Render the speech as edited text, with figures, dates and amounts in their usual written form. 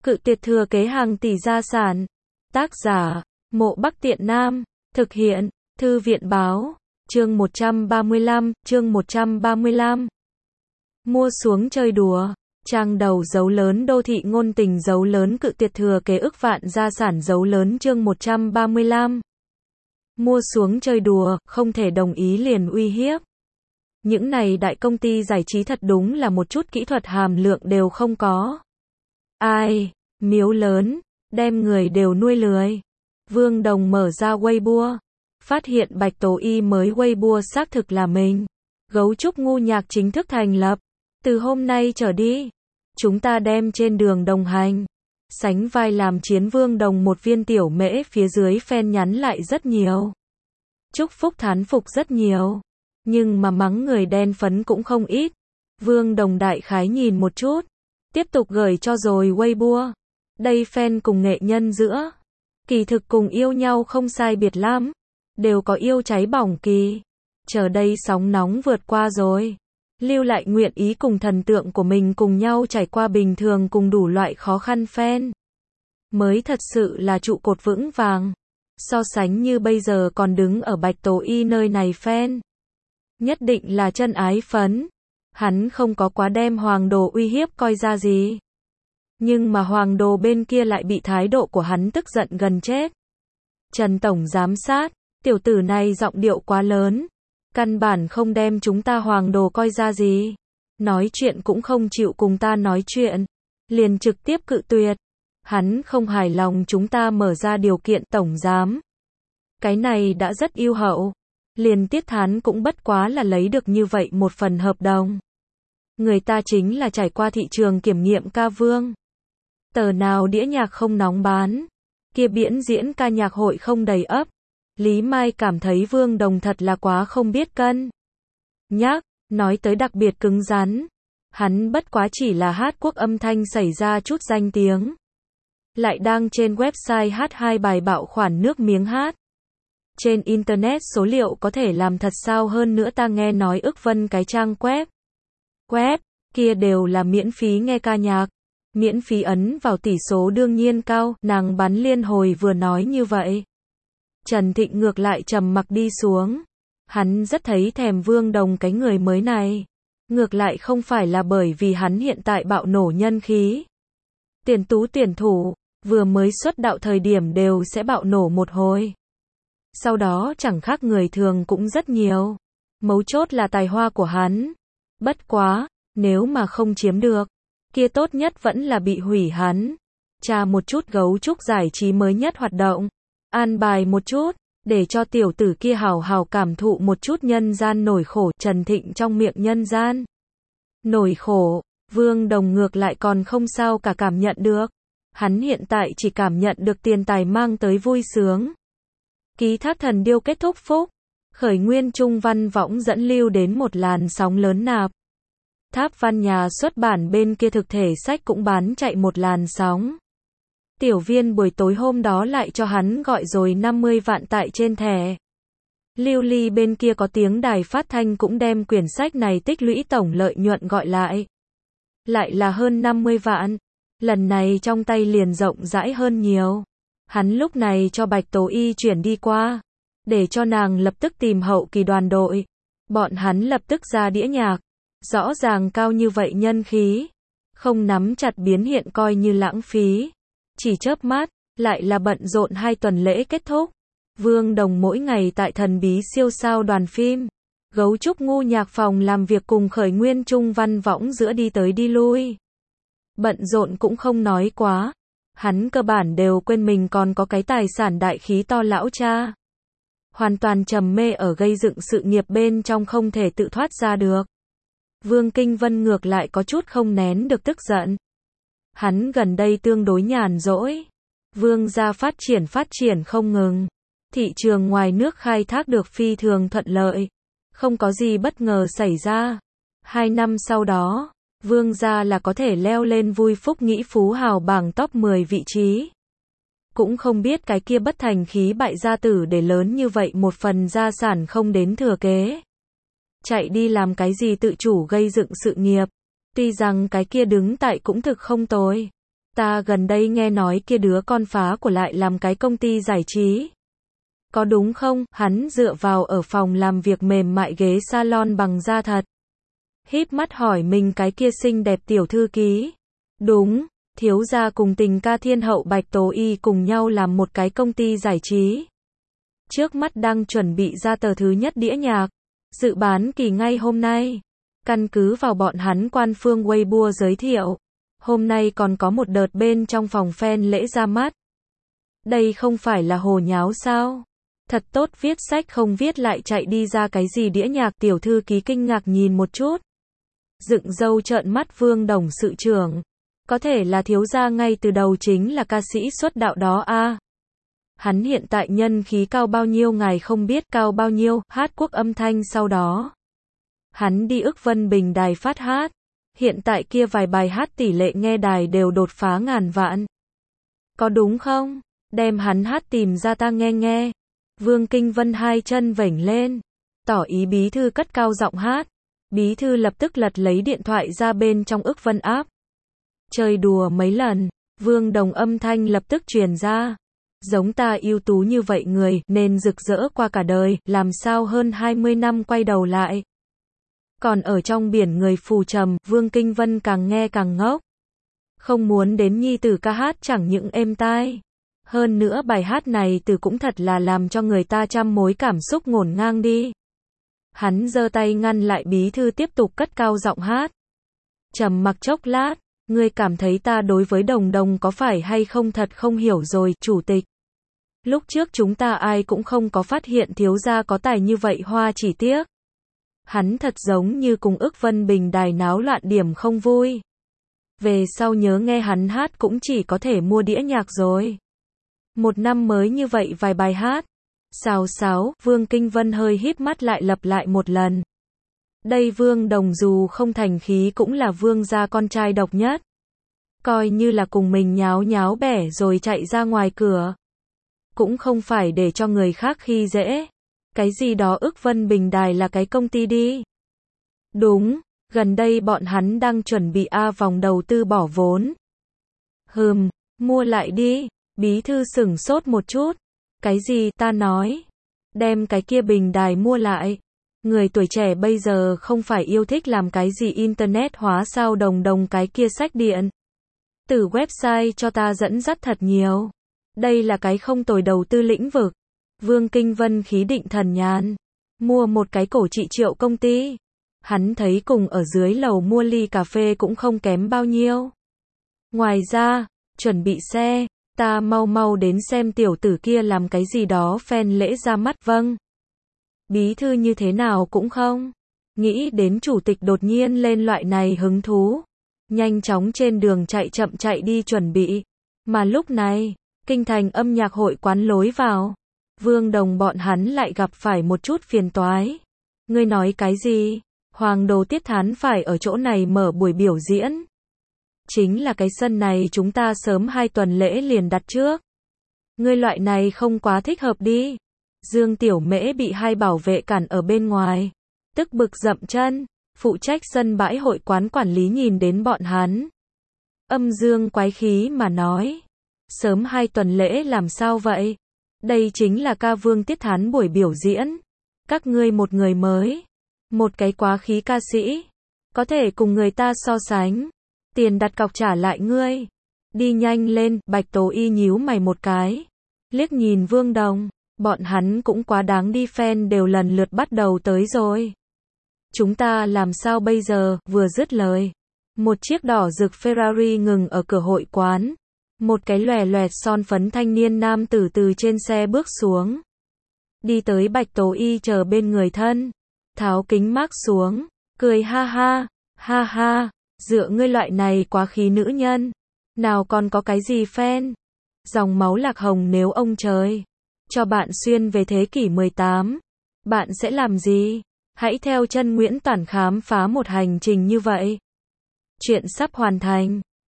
Cự tuyệt thừa kế hàng tỷ gia sản. Tác giả, Mộ Bắc Tiện Nam. Thực hiện, Thư viện báo. Chương 135. Mua xuống chơi đùa. Trang đầu dấu lớn đô thị ngôn tình dấu lớn cự tuyệt thừa kế ức vạn gia sản dấu lớn chương 135. Mua xuống chơi đùa, không thể đồng ý liền uy hiếp. Những này đại công ty giải trí thật đúng là một chút kỹ thuật hàm lượng đều không có. Ai, miếu lớn, đem người đều nuôi lười. Vương Đồng mở ra Weibo, phát hiện Bạch Tố Y mới Weibo xác thực là mình. Gấu trúc ngu nhạc chính thức thành lập. Từ hôm nay trở đi, chúng ta đem trên đường đồng hành. Sánh vai làm chiến Vương Đồng một viên tiểu mễ phía dưới fan nhắn lại rất nhiều. Chúc phúc thán phục rất nhiều. Nhưng mà mắng người đen phấn cũng không ít. Vương Đồng đại khái nhìn một chút. Tiếp tục gửi cho rồi Weibo. Đây fan cùng nghệ nhân giữa. Kỳ thực cùng yêu nhau không sai biệt lắm. Đều có yêu cháy bỏng kỳ. Chờ đây sóng nóng vượt qua rồi. Lưu lại nguyện ý cùng thần tượng của mình cùng nhau trải qua bình thường cùng đủ loại khó khăn fan. Mới thật sự là trụ cột vững vàng. So sánh như bây giờ còn đứng ở Bạch Tố Y nơi này fan. Nhất định là chân ái phấn. Hắn không có quá đem Hoàng Đồ uy hiếp coi ra gì. Nhưng mà Hoàng Đồ bên kia lại bị thái độ của hắn tức giận gần chết. Trần Tổng giám sát, tiểu tử này giọng điệu quá lớn. Căn bản không đem chúng ta Hoàng Đồ coi ra gì. Nói chuyện cũng không chịu cùng ta nói chuyện. Liền trực tiếp cự tuyệt. Hắn không hài lòng chúng ta mở ra điều kiện tổng giám. Cái này đã rất ưu hậu. Liền Tiết Thán cũng bất quá là lấy được như vậy một phần hợp đồng. Người ta chính là trải qua thị trường kiểm nghiệm ca vương. Tờ nào đĩa nhạc không nóng bán. Kia biển diễn ca nhạc hội không đầy ấp. Lý Mai cảm thấy Vương Đồng thật là quá không biết cân nhắc, nói tới đặc biệt cứng rắn. Hắn bất quá chỉ là hát quốc âm thanh xảy ra chút danh tiếng. Lại đang trên website hát 2 bài bạo khoản nước miếng hát. Trên internet số liệu có thể làm thật sao hơn nữa ta nghe nói ức vân cái trang web kia đều là miễn phí nghe ca nhạc. Miễn phí ấn vào tỷ số đương nhiên cao, nàng bắn liên hồi vừa nói như vậy. Trần Thịnh ngược lại trầm mặc đi xuống. Hắn rất thấy thèm Vương Đồng cái người mới này. Ngược lại không phải là bởi vì hắn hiện tại bạo nổ nhân khí. Tuyển thủ, vừa mới xuất đạo thời điểm đều sẽ bạo nổ một hồi. Sau đó chẳng khác người thường cũng rất nhiều. Mấu chốt là tài hoa của hắn. Bất quá, nếu mà không chiếm được, kia tốt nhất vẫn là bị hủy hắn. Tra một chút gấu trúc giải trí mới nhất hoạt động. An bài một chút, để cho tiểu tử kia hào hào cảm thụ một chút nhân gian nổi khổ. Trần Thịnh trong miệng nhân gian nổi khổ, Vương Đồng ngược lại còn không sao cả cảm nhận được. Hắn hiện tại chỉ cảm nhận được tiền tài mang tới vui sướng. Ký Thác Thần Điêu kết thúc phúc. Khởi nguyên Trung Văn Võng dẫn lưu đến một làn sóng lớn nạp. Tháp Văn nhà xuất bản bên kia thực thể sách cũng bán chạy một làn sóng. Tiểu Viên buổi tối hôm đó lại cho hắn gọi rồi 50 vạn tại trên thẻ. Lưu Ly bên kia có tiếng đài phát thanh cũng đem quyển sách này tích lũy tổng lợi nhuận gọi lại. Lại là hơn 50 vạn. Lần này trong tay liền rộng rãi hơn nhiều. Hắn lúc này cho Bạch Tố Y chuyển đi qua. Để cho nàng lập tức tìm hậu kỳ đoàn đội. Bọn hắn lập tức ra đĩa nhạc. Rõ ràng cao như vậy nhân khí. Không nắm chặt biến hiện coi như lãng phí. Chỉ chớp mắt, lại là bận rộn 2 tuần lễ kết thúc. Vương Đồng mỗi ngày tại thần bí siêu sao đoàn phim. Gấu trúc ngu nhạc phòng làm việc cùng khởi nguyên Trung Văn Võng giữa đi tới đi lui. Bận rộn cũng không nói quá. Hắn cơ bản đều quên mình còn có cái tài sản đại khí to lão cha. Hoàn toàn trầm mê ở gây dựng sự nghiệp bên trong không thể tự thoát ra được. Vương Kinh Vân ngược lại có chút không nén được tức giận. Hắn gần đây tương đối nhàn rỗi. Vương gia phát triển không ngừng. Thị trường ngoài nước khai thác được phi thường thuận lợi. Không có gì bất ngờ xảy ra. 2 năm sau đó, Vương gia là có thể leo lên vui phúc nghĩ phú hào bảng top 10 vị trí. Cũng không biết cái kia bất thành khí bại gia tử để lớn như vậy một phần gia sản không đến thừa kế. Chạy đi làm cái gì tự chủ gây dựng sự nghiệp. Tuy rằng cái kia đứng tại cũng thực không tồi. Ta gần đây nghe nói kia đứa con phá của lại làm cái công ty giải trí. Có đúng không? Hắn dựa vào ở phòng làm việc mềm mại ghế salon bằng da thật. Híp mắt hỏi mình cái kia xinh đẹp tiểu thư ký. Đúng, thiếu gia cùng tình ca thiên hậu Bạch Tố Y cùng nhau làm một cái công ty giải trí. Trước mắt đang chuẩn bị ra tờ thứ nhất đĩa nhạc. Dự bán kỳ ngay hôm nay. Căn cứ vào bọn hắn quan phương Weibo giới thiệu. Hôm nay còn có một đợt bên trong phòng fan lễ ra mắt. Đây không phải là hồ nháo sao? Thật tốt viết sách không viết lại chạy đi ra cái gì đĩa nhạc, tiểu thư ký kinh ngạc nhìn một chút. Dựng râu trợn mắt Vương Đồng sự trưởng. Có thể là thiếu gia ngay từ đầu chính là ca sĩ xuất đạo đó a. Hắn hiện tại nhân khí cao bao nhiêu ngài không biết, cao bao nhiêu, hát quốc âm thanh sau đó. Hắn đi ức Vân Bình đài phát hát. Hiện tại kia vài bài hát tỷ lệ nghe đài đều đột phá ngàn vạn. Có đúng không? Đem hắn hát tìm ra ta nghe nghe. Vương Kinh Vân hai chân vểnh lên. Tỏ ý bí thư cất cao giọng hát. Bí thư lập tức lật lấy điện thoại ra bên trong ức Vân áp. Chơi đùa mấy lần. Vương Đồng âm thanh lập tức truyền ra. Giống ta ưu tú như vậy người nên rực rỡ qua cả đời, làm sao hơn 20 năm quay đầu lại. Còn ở trong biển người phù trầm, Vương Kinh Vân càng nghe càng ngốc. Không muốn đến nhi tử ca hát chẳng những êm tai. Hơn nữa bài hát này từ cũng thật là làm cho người ta trăm mối cảm xúc ngổn ngang đi. Hắn giơ tay ngăn lại bí thư tiếp tục cất cao giọng hát. Trầm mặc chốc lát, ngươi cảm thấy ta đối với Đồng Đồng có phải hay không thật không hiểu rồi, chủ tịch. Lúc trước chúng ta ai cũng không có phát hiện thiếu gia có tài như vậy hoa chỉ tiếc. Hắn thật giống như cùng ức Vân Bình đài náo loạn điểm không vui. Về sau nhớ nghe hắn hát cũng chỉ có thể mua đĩa nhạc rồi. Một năm mới như vậy vài bài hát. Xào xáo, Vương Kinh Vân hơi híp mắt lại lặp lại một lần. Đây Vương Đồng dù không thành khí cũng là vương gia con trai độc nhất. Coi như là cùng mình nháo nháo bẻ rồi chạy ra ngoài cửa. Cũng không phải để cho người khác khi dễ. Cái gì đó ức Vân Bình đài là cái công ty đi. Đúng, gần đây bọn hắn đang chuẩn bị vòng đầu tư bỏ vốn. Mua lại đi. Bí thư sửng sốt một chút. Cái gì ta nói? Đem cái kia bình đài mua lại. Người tuổi trẻ bây giờ không phải yêu thích làm cái gì internet hóa sao Đồng Đồng cái kia sách điện. Từ website cho ta dẫn dắt thật nhiều. Đây là cái không tồi đầu tư lĩnh vực. Vương Kinh Vân khí định thần nhàn. Mua một cái cổ trị triệu công ty. Hắn thấy cùng ở dưới lầu mua ly cà phê cũng không kém bao nhiêu. Ngoài ra, chuẩn bị xe. Ta mau mau đến xem tiểu tử kia làm cái gì đó fan lễ ra mắt. Vâng. Bí thư như thế nào cũng không nghĩ đến chủ tịch đột nhiên lên loại này hứng thú. Nhanh chóng trên đường chậm chạy đi chuẩn bị. Mà lúc này, kinh thành âm nhạc hội quán lối vào. Vương Đồng bọn hắn lại gặp phải một chút phiền toái. Ngươi nói cái gì? Hoàng Đồ Tiết Thán phải ở chỗ này mở buổi biểu diễn. Chính là cái sân này chúng ta sớm 2 tuần lễ liền đặt trước. Ngươi loại này không quá thích hợp đi. Dương Tiểu Mễ bị 2 bảo vệ cản ở bên ngoài. Tức bực dậm chân. Phụ trách sân bãi hội quán quản lý nhìn đến bọn hắn. Âm dương quái khí mà nói. Sớm 2 tuần lễ làm sao vậy? Đây chính là ca Vương Tiết Thán buổi biểu diễn. Các ngươi một người mới. Một cái quá khí ca sĩ. Có thể cùng người ta so sánh. Tiền đặt cọc trả lại ngươi. Đi nhanh lên, Bạch Tố Y nhíu mày một cái. Liếc nhìn Vương Đồng. Bọn hắn cũng quá đáng đi, fan đều lần lượt bắt đầu tới rồi. Chúng ta làm sao bây giờ? Vừa dứt lời. Một chiếc đỏ rực Ferrari ngừng ở cửa hội quán. Một cái lòe loẹt son phấn thanh niên nam tử từ trên xe bước xuống. Đi tới Bạch Tố Y chờ bên người thân. Tháo kính mác xuống. Cười ha ha. Dựa ngươi loại này quá khí nữ nhân. Nào còn có cái gì fan. Dòng máu lạc hồng nếu ông trời cho bạn xuyên về thế kỷ 18. Bạn sẽ làm gì? Hãy theo chân Nguyễn Toản khám phá một hành trình như vậy. Chuyện sắp hoàn thành.